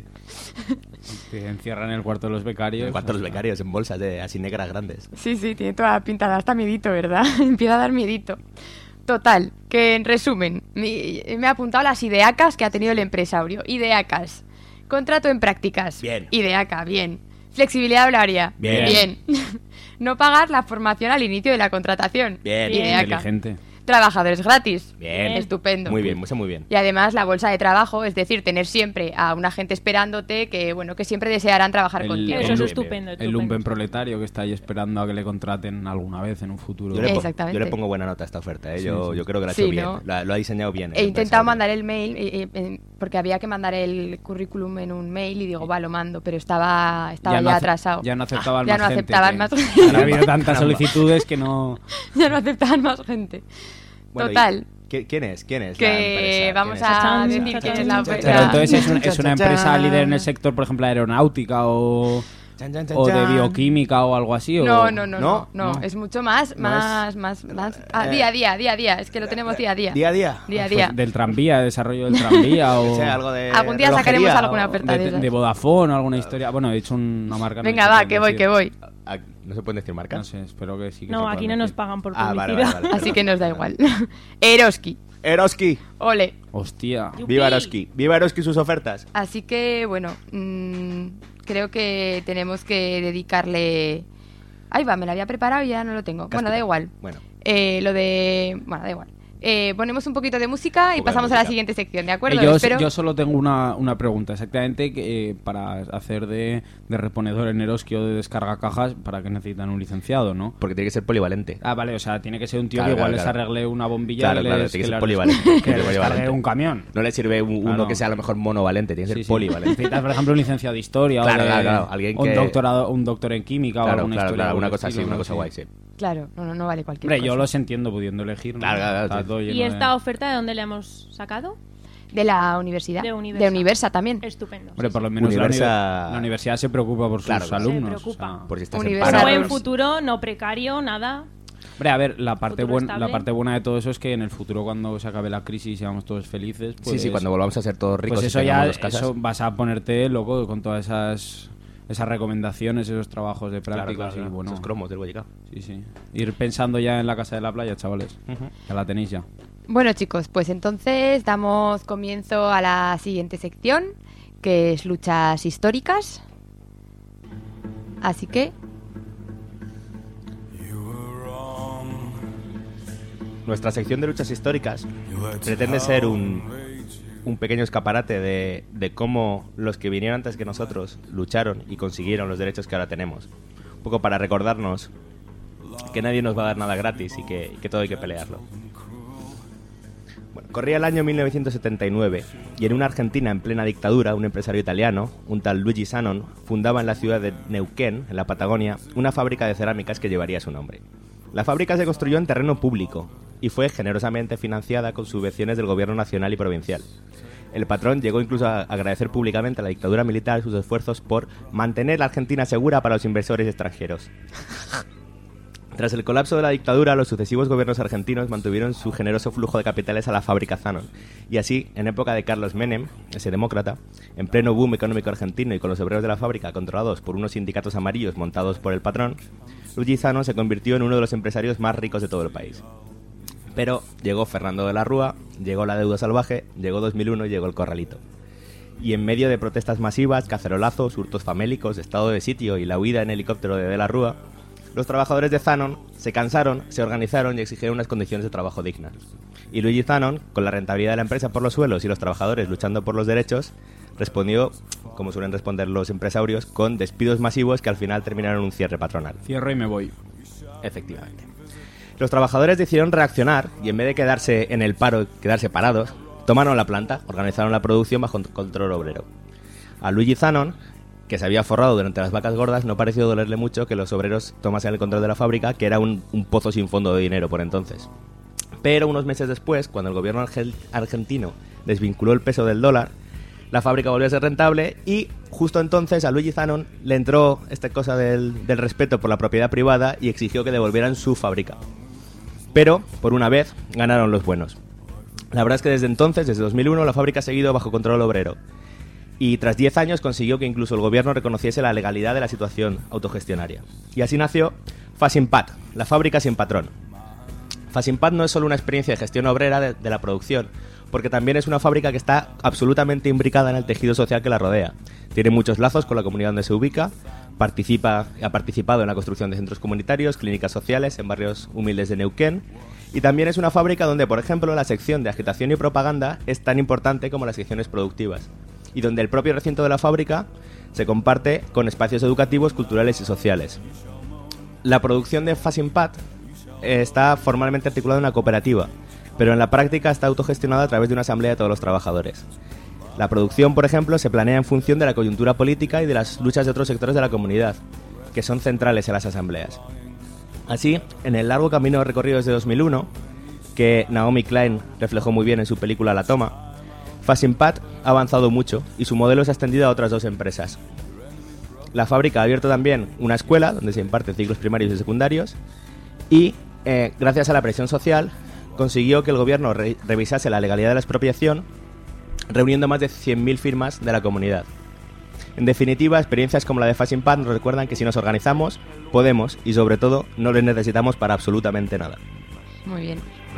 Te encierran en el cuarto de los becarios. En el cuarto de los becarios, en bolsas así negras grandes. Sí, tiene toda la pinta, da hasta miedito, ¿verdad? Empieza a dar miedito. Total, que en resumen, me he apuntado las ideacas que ha tenido el empresario. Ideacas. Contrato en prácticas. Bien. Ideaca, bien. Flexibilidad horaria. Bien. No pagar la formación al inicio de la contratación. Bien. Ideaca. Inteligente. Trabajadores gratis. Bien. Estupendo. Muy bien, muy bien. Y además la bolsa de trabajo, es decir, tener siempre a una gente esperándote que, bueno, que siempre desearán trabajar contigo. Eso es estupendo. El lumpen proletario que está ahí esperando a que le contraten alguna vez en un futuro. Exactamente. Yo le pongo buena nota a esta oferta, ¿eh? Sí, yo creo que lo ha hecho bien. Lo ha diseñado bien. He intentado mandar el mail porque había que mandar el currículum en un mail y digo, va, lo mando, pero estaba ya atrasado. Ya no aceptaban ya más no gente. aceptaban más gente. Ha habido tantas solicitudes que no... Ya no aceptaban más gente. Bueno, total. ¿Quién es? Que vamos a decir quién es la empresa. Pero entonces es una empresa líder en el sector, por ejemplo, aeronáutica o de bioquímica o algo así. No, es mucho más día a día. Es que lo tenemos día a día. ¿Día a día? Día a día. Del tranvía, desarrollo del tranvía o... algo de algún día sacaremos alguna oferta de esas. De Vodafone o alguna historia. Bueno, he hecho una marca. Venga, va, que voy. ¿No se pueden decir marcas? No sé, espero que sí. Que no, aquí no nos pagan por publicidad. Vale. Así que nos da igual. Eroski. Ole. Hostia. Viva Eroski. Viva Eroski sus ofertas. Así que, bueno, creo que tenemos que dedicarle... Ahí va, me la había preparado y ya no lo tengo. Bueno, da igual. Bueno, da igual. Ponemos un poquito de música y pasamos a la siguiente sección, ¿de acuerdo? Yo solo tengo una pregunta, exactamente, para hacer de reponedor en Eroski o de descarga cajas, ¿para qué necesitan un licenciado, no? porque tiene que ser polivalente. Ah, vale, o sea, tiene que ser un tío Claro, que igual claro. les arregle una bombilla Claro, tiene que ser polivalente. que les cargue un camión. No le sirve uno Claro. que sea a lo mejor monovalente, tiene que ser Sí. polivalente. Necesitas, por ejemplo, un licenciado de historia Claro, alguien o que... un doctor en química o Claro, alguna claro, historia. claro, una por cosa el así, estilo, una ¿no? cosa guay, sí. Claro, no vale cualquier Hombre, cosa. yo los entiendo pudiendo elegir, ¿no? Claro, Está sí. todo lleno ¿Y esta oferta de dónde la hemos sacado? De la universidad. De Universa. De Universa también. Estupendo. Hombre, por lo menos Universa- la universidad se preocupa por sus Claro, claro. alumnos. Se preocupa. o sea. Por si estás Universa- en paro. Buen futuro, no precario, nada. Hombre, a ver, la parte Futuro estable. buena de todo eso es que en el futuro, cuando se acabe la crisis y seamos todos felices, pues, Sí, cuando volvamos a ser todos ricos pues y eso tengamos ya dos casas. eso vas a ponerte loco con todas esas recomendaciones, esos trabajos de prácticas Claro, y bueno, esos cromos del Boyacá. sí. Ir pensando ya en la casa de la playa, chavales. Ya la tenéis ya. Bueno, chicos, pues entonces damos comienzo a la siguiente sección, que es luchas históricas. Así que... Nuestra sección de luchas históricas pretende ser un pequeño escaparate de cómo los que vinieron antes que nosotros lucharon y consiguieron los derechos que ahora tenemos. Un poco para recordarnos que nadie nos va a dar nada gratis y que todo hay que pelearlo. Bueno, corría el año 1979 y en una Argentina en plena dictadura, un empresario italiano, un tal Luigi Sanon, fundaba en la ciudad de Neuquén, en la Patagonia, una fábrica de cerámicas que llevaría su nombre. La fábrica se construyó en terreno público y fue generosamente financiada con subvenciones del gobierno nacional y provincial. El patrón llegó incluso a agradecer públicamente a la dictadura militar sus esfuerzos por mantener la Argentina segura para los inversores extranjeros. Tras el colapso de la dictadura, los sucesivos gobiernos argentinos mantuvieron su generoso flujo de capitales a la fábrica Sanon. Y así, en época de Carlos Menem, ese demócrata, en pleno boom económico argentino y con los obreros de la fábrica controlados por unos sindicatos amarillos montados por el patrón, Luigi Sanon se convirtió en uno de los empresarios más ricos de todo el país. Pero llegó Fernando de la Rúa, llegó la deuda salvaje, llegó 2001 y llegó el corralito. Y en medio de protestas masivas, cacerolazos, hurtos famélicos, estado de sitio y la huida en helicóptero de la Rúa, Los trabajadores de Zanon se cansaron, se organizaron y exigieron unas condiciones de trabajo dignas. Y Luigi Zanon, con la rentabilidad de la empresa por los suelos y los trabajadores luchando por los derechos, respondió, como suelen responder los empresarios, con despidos masivos que al final terminaron en un cierre patronal. Cierro y me voy. Efectivamente. Los trabajadores decidieron reaccionar y en vez de quedarse en el paro, quedarse parados, tomaron la planta, organizaron la producción bajo control obrero. A Luigi Zanon, que se había forrado durante las vacas gordas, no pareció dolerle mucho que los obreros tomasen el control de la fábrica, que era un pozo sin fondo de dinero por entonces. Pero unos meses después, cuando el gobierno argentino desvinculó el peso del dólar, la fábrica volvió a ser rentable y justo entonces a Luigi Zanon le entró esta cosa del respeto por la propiedad privada y exigió que devolvieran su fábrica. Pero, por una vez, ganaron los buenos. La verdad es que desde entonces, desde 2001, la fábrica ha seguido bajo control obrero. Y tras 10 años consiguió que incluso el gobierno reconociese la legalidad de la situación autogestionaria. Y así nació Fasimpat, la fábrica sin patrón. Fasimpat no es solo una experiencia de gestión obrera de la producción, porque también es una fábrica que está absolutamente imbricada en el tejido social que la rodea. Tiene muchos lazos con la comunidad donde se ubica, ha participado en la construcción de centros comunitarios, clínicas sociales en barrios humildes de Neuquén, y también es una fábrica donde, por ejemplo, la sección de agitación y propaganda es tan importante como las secciones productivas, y donde el propio recinto de la fábrica se comparte con espacios educativos, culturales y sociales. La producción de Fasimpat está formalmente articulada en una cooperativa, pero en la práctica está autogestionada a través de una asamblea de todos los trabajadores. La producción, por ejemplo, se planea en función de la coyuntura política y de las luchas de otros sectores de la comunidad, que son centrales en las asambleas. Así, en el largo camino recorrido desde 2001, que Naomi Klein reflejó muy bien en su película La Toma, Fasimpat ha avanzado mucho y su modelo se ha extendido a otras 2 empresas. La fábrica ha abierto también una escuela donde se imparten ciclos primarios y secundarios y, gracias a la presión social, consiguió que el gobierno revisase la legalidad de la expropiación, reuniendo más de 100.000 firmas de la comunidad. En definitiva, experiencias como la de Fasimpat nos recuerdan que si nos organizamos, podemos y sobre todo no les necesitamos para absolutamente nada. Muy bien.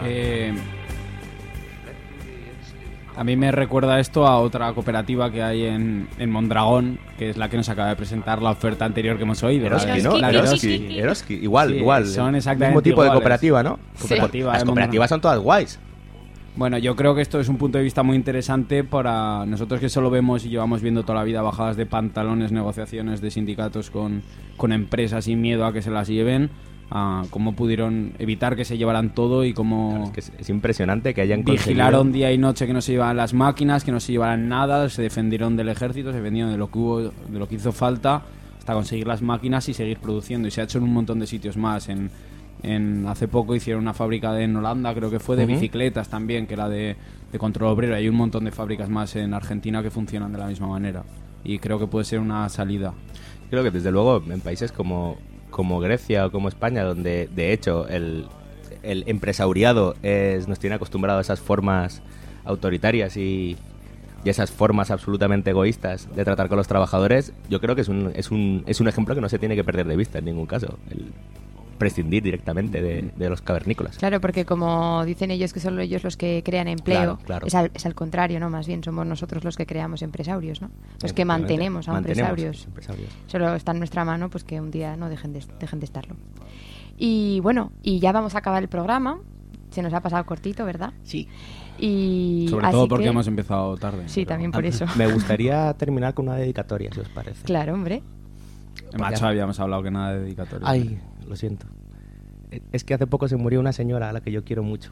A mí me recuerda esto a otra cooperativa que hay en Mondragón, que es la que nos acaba de presentar la oferta anterior que hemos oído. Eroski, ¿no? La Eroski. Igual, sí, igual. Son exactamente el mismo tipo iguales. de cooperativa, ¿no? Sí. Las cooperativas son todas guays. Bueno, yo creo que esto es un punto de vista muy interesante para nosotros que solo vemos y llevamos viendo toda la vida bajadas de pantalones, negociaciones de sindicatos con empresas sin miedo a que se las lleven, a cómo pudieron evitar que se llevaran todo y cómo... Claro, es impresionante que hayan vigilaron día y noche que no se llevaran las máquinas, que no se llevaran nada, se defendieron del ejército, se defendieron de lo que hubo, de lo que hizo falta hasta conseguir las máquinas y seguir produciendo. Y se ha hecho en un montón de sitios más. Hace poco hicieron una fábrica en Holanda, creo que fue, de bicicletas también, que era de control obrero. Hay un montón de fábricas más en Argentina que funcionan de la misma manera. Y creo que puede ser una salida. Creo que desde luego en países como Grecia o como España, donde de hecho el empresariado nos tiene acostumbrado a esas formas autoritarias y esas formas absolutamente egoístas de tratar con los trabajadores, yo creo que es un ejemplo que no se tiene que perder de vista en ningún caso, el prescindir directamente de los cavernícolas. Claro, porque como dicen ellos que son ellos los que crean empleo, claro. Es al contrario, ¿no? Más bien somos nosotros los que creamos empresarios, ¿no? Los que mantenemos a empresarios. Solo está en nuestra mano, pues que un día no dejen de estarlo. Y bueno, y ya vamos a acabar el programa. Se nos ha pasado cortito, ¿verdad? Sí. Y sobre todo porque hemos empezado tarde. Sí, pero también por eso. Me gustaría terminar con una dedicatoria, si os parece. Claro, hombre. Macho, habíamos hablado que nada de dedicatoria. Ay, lo siento. Es que hace poco se murió una señora a la que yo quiero mucho.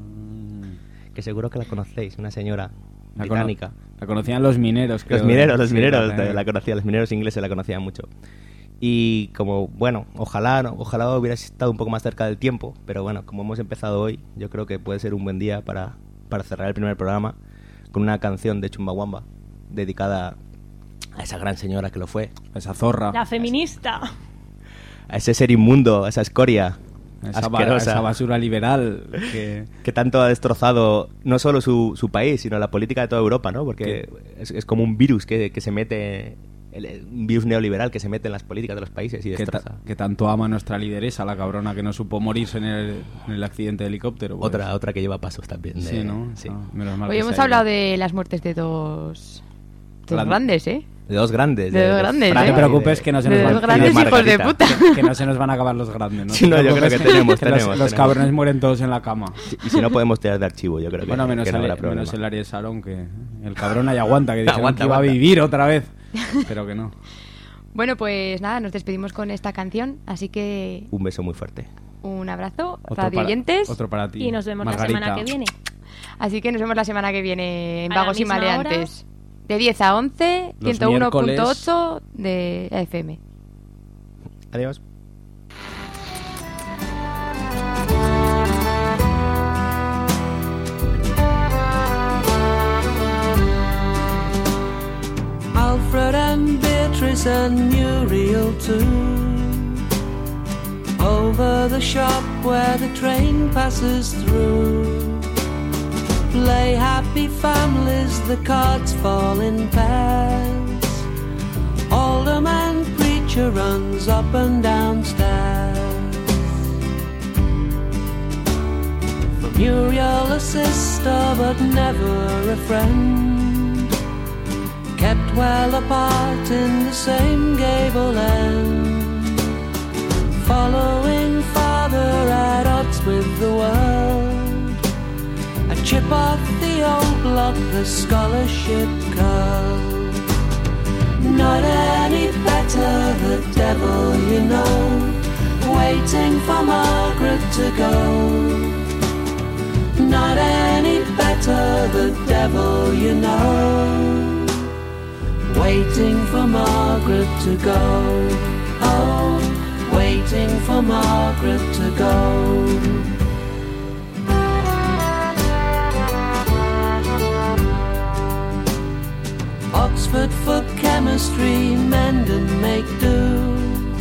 Que seguro que la conocéis, una señora británica. La conocían los mineros, creo. Los mineros, sí, la conocían, los mineros ingleses la conocían mucho. Y como, bueno, ojalá hubiera estado un poco más cerca del tiempo, pero bueno, como hemos empezado hoy, yo creo que puede ser un buen día para cerrar el primer programa con una canción de Chumbawamba dedicada a esa gran señora que lo fue. A esa zorra. La feminista. A ese ser inmundo, a esa escoria asquerosa. Esa basura liberal que tanto ha destrozado no solo su país, sino la política de toda Europa, ¿no? Porque es como un virus que se mete... un virus neoliberal que se mete en las políticas de los países y destroza. Que tanto ama nuestra lideresa, la cabrona que no supo morirse en el accidente de helicóptero. Pues. Otra que lleva pasos también. Sí, ¿no? Sí. Menos mal. Hoy hemos hablado de las muertes de dos grandes, ¿eh? De dos grandes. De dos grandes, No te preocupes que no se nos de van dos grandes hijos de puta. que no se nos van a acabar los grandes, ¿no? Sí, no, yo creo que tenemos. Los cabrones mueren todos en la cama. Y si no podemos tirar de archivo, yo creo que bueno, menos que no habrá problema. menos el Ariel Sarón, que el cabrón ahí aguanta, que dijeron Aguanta, que iba a aguanta. vivir otra vez, pero que no. Bueno, pues nada, nos despedimos con esta canción, así que Un beso muy fuerte. un abrazo, Otro radioyentes. otro para ti. Y nos vemos Margarita. la semana que viene. Así que nos vemos la semana que viene en A la Vagos y misma Maleantes. De 10 a 11, Los 101.8 de FM. Adiós. Alfred and Beatrice and Muriel too. Over the shop where the train passes through. Play happy families, the cards fall in pairs. Alderman preacher runs up and down stairs. For Muriel a sister but never a friend, kept well apart in the same gable end. Following father at odds with the world, a chip off the old block, the scholarship curl. Not any better, the devil you know, waiting for Margaret to go. Not any better, the devil you know, waiting for Margaret to go. Oh, waiting for Margaret to go. Oxford for chemistry, Mendon make do.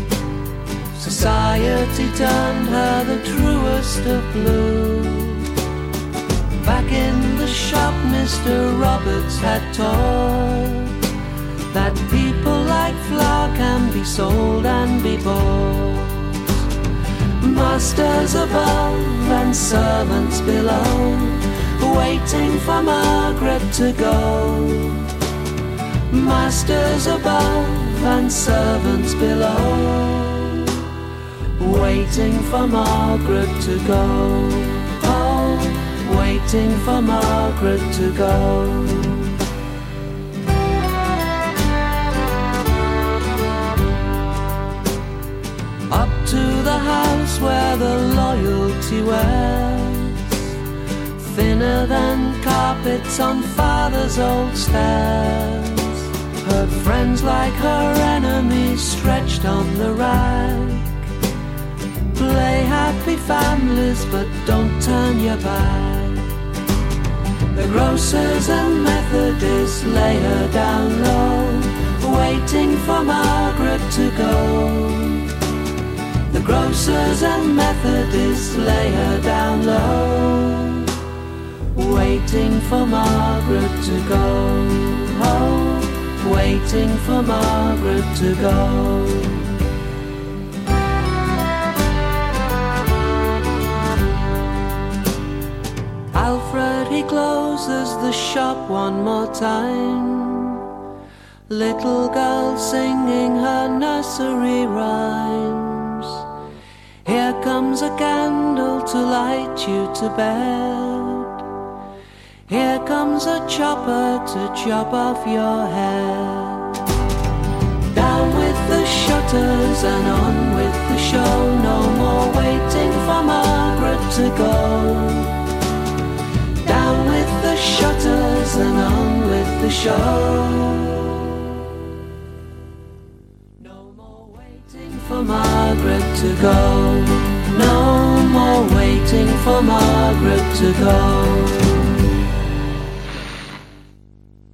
Society turned her the truest of blue. Back in the shop, Mr. Roberts had taught that people like flour can be sold and be bought. Masters above and servants below, waiting for Margaret to go. Masters above and servants below, waiting for Margaret to go. Oh, waiting for Margaret to go. Up to the house where the loyalty wears, thinner than carpets on father's old stairs. Her friends like her enemies stretched on the rack. Play happy families but don't turn your back. The grocers and Methodists lay her down low, waiting for Margaret to go. The grocers and Methodists lay her down low, waiting for Margaret to go. Oh, waiting for Margaret to go. Alfred, he closes the shop one more time. Little girl singing her nursery rhymes. Here comes a candle to light you to bed. Here comes a chopper to chop off your head. Down with the shutters and on with the show. No more waiting for Margaret to go. Down with the shutters and on with the show. No more waiting for Margaret to go. No more waiting for Margaret to go.